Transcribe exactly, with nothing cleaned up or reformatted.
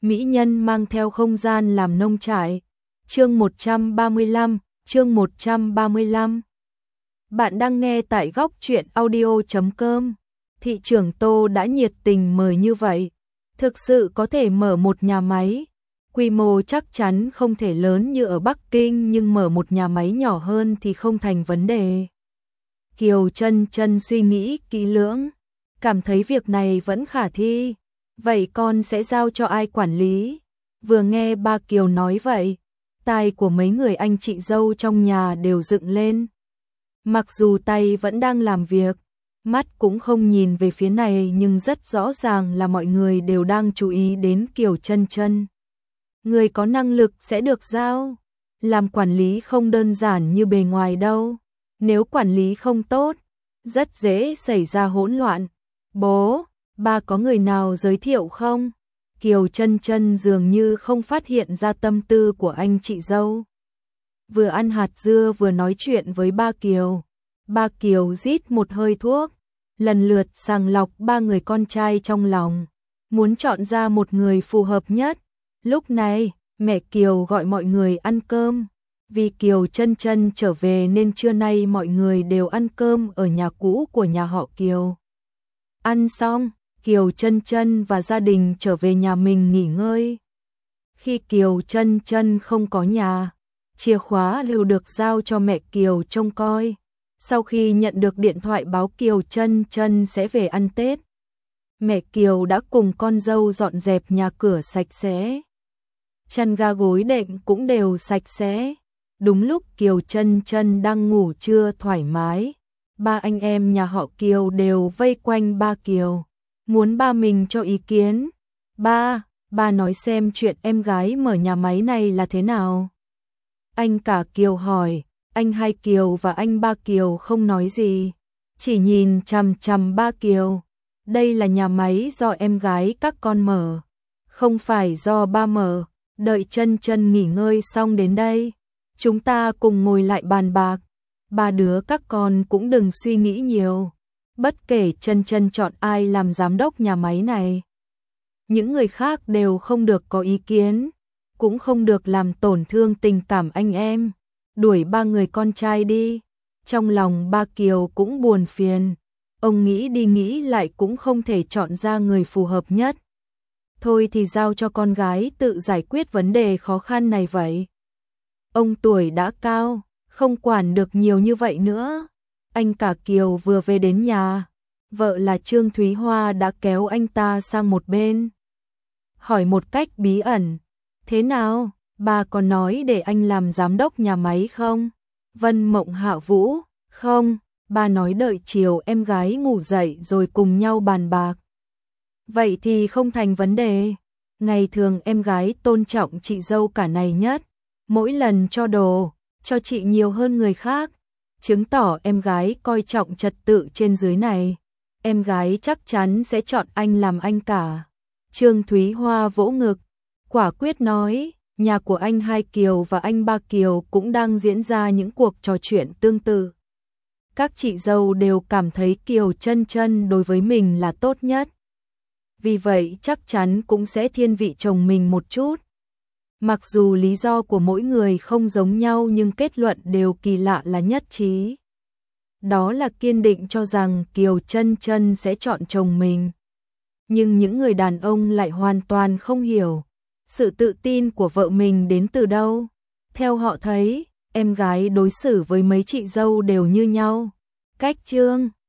mỹ nhân mang theo không gian làm nông trại. Chương một trăm ba mươi lăm, chương một trăm ba mươi lăm. Bạn đang nghe tại góc truyện audio chấm com. Thị trưởng Tô đã nhiệt tình mời như vậy, thực sự có thể mở một nhà máy. Quy mô chắc chắn không thể lớn như ở Bắc Kinh, nhưng mở một nhà máy nhỏ hơn thì không thành vấn đề. Kiều Chân Chân suy nghĩ kỹ lưỡng, cảm thấy việc này vẫn khả thi. Vậy con sẽ giao cho ai quản lý? Vừa nghe ba Kiều nói vậy, tai của mấy người anh chị dâu trong nhà đều dựng lên. Mặc dù tay vẫn đang làm việc, mắt cũng không nhìn về phía này, nhưng rất rõ ràng là mọi người đều đang chú ý đến Kiều Chân Chân. Người có năng lực sẽ được giao. Làm quản lý không đơn giản như bề ngoài đâu. Nếu quản lý không tốt, rất dễ xảy ra hỗn loạn. Bố, ba có người nào giới thiệu không? Kiều Chân Chân dường như không phát hiện ra tâm tư của anh chị dâu. Vừa ăn hạt dưa vừa nói chuyện với ba Kiều. Ba Kiều rít một hơi thuốc, lần lượt sàng lọc ba người con trai trong lòng, muốn chọn ra một người phù hợp nhất. Lúc này, mẹ Kiều gọi mọi người ăn cơm. Vì Kiều Chân Chân trở về nên trưa nay mọi người đều ăn cơm ở nhà cũ của nhà họ Kiều. Ăn xong, Kiều Chân Chân và gia đình trở về nhà mình nghỉ ngơi. Khi Kiều Chân Chân không có nhà, chìa khóa đều được giao cho mẹ Kiều trông coi. Sau khi nhận được điện thoại báo Kiều Chân Chân sẽ về ăn Tết, mẹ Kiều đã cùng con dâu dọn dẹp nhà cửa sạch sẽ. Chăn ga gối đệm cũng đều sạch sẽ. Đúng lúc Kiều Chân Chân đang ngủ trưa thoải mái, ba anh em nhà họ Kiều đều vây quanh ba Kiều, muốn ba mình cho ý kiến. Ba, ba nói xem chuyện em gái mở nhà máy này là thế nào? Anh cả Kiều hỏi. Anh hai Kiều và anh ba Kiều không nói gì, chỉ nhìn chằm chằm ba Kiều. Đây là nhà máy do em gái các con mở, không phải do ba mở. Đợi Chân Chân nghỉ ngơi xong đến đây, chúng ta cùng ngồi lại bàn bạc. Ba đứa các con cũng đừng suy nghĩ nhiều. Bất kể Chân Chân chọn ai làm giám đốc nhà máy này, những người khác đều không được có ý kiến, cũng không được làm tổn thương tình cảm anh em. Đuổi ba người con trai đi. Trong lòng ba Kiều cũng buồn phiền. Ông nghĩ đi nghĩ lại cũng không thể chọn ra người phù hợp nhất. Thôi thì giao cho con gái tự giải quyết vấn đề khó khăn này vậy. Ông tuổi đã cao, không quản được nhiều như vậy nữa. Anh cả Kiều vừa về đến nhà, vợ là Trương Thúy Hoa đã kéo anh ta sang một bên, hỏi một cách bí ẩn. Thế nào, bà có nói để anh làm giám đốc nhà máy không? Vân Mộng Hạ Vũ, không, bà nói đợi chiều em gái ngủ dậy rồi cùng nhau bàn bạc. Vậy thì không thành vấn đề. Ngày thường em gái tôn trọng chị dâu cả này nhất, mỗi lần cho đồ, cho chị nhiều hơn người khác, chứng tỏ em gái coi trọng trật tự trên dưới này. Em gái chắc chắn sẽ chọn anh làm anh cả. Trương Thúy Hoa vỗ ngực, quả quyết nói. Nhà của anh hai Kiều và anh ba Kiều cũng đang diễn ra những cuộc trò chuyện tương tự. Các chị dâu đều cảm thấy Kiều Chân Chân đối với mình là tốt nhất, vì vậy chắc chắn cũng sẽ thiên vị chồng mình một chút. Mặc dù lý do của mỗi người không giống nhau nhưng kết luận đều kỳ lạ là nhất trí. Đó là kiên định cho rằng Kiều Chân Chân sẽ chọn chồng mình. Nhưng những người đàn ông lại hoàn toàn không hiểu sự tự tin của vợ mình đến từ đâu. Theo họ thấy, em gái đối xử với mấy chị dâu đều như nhau. Cách Trương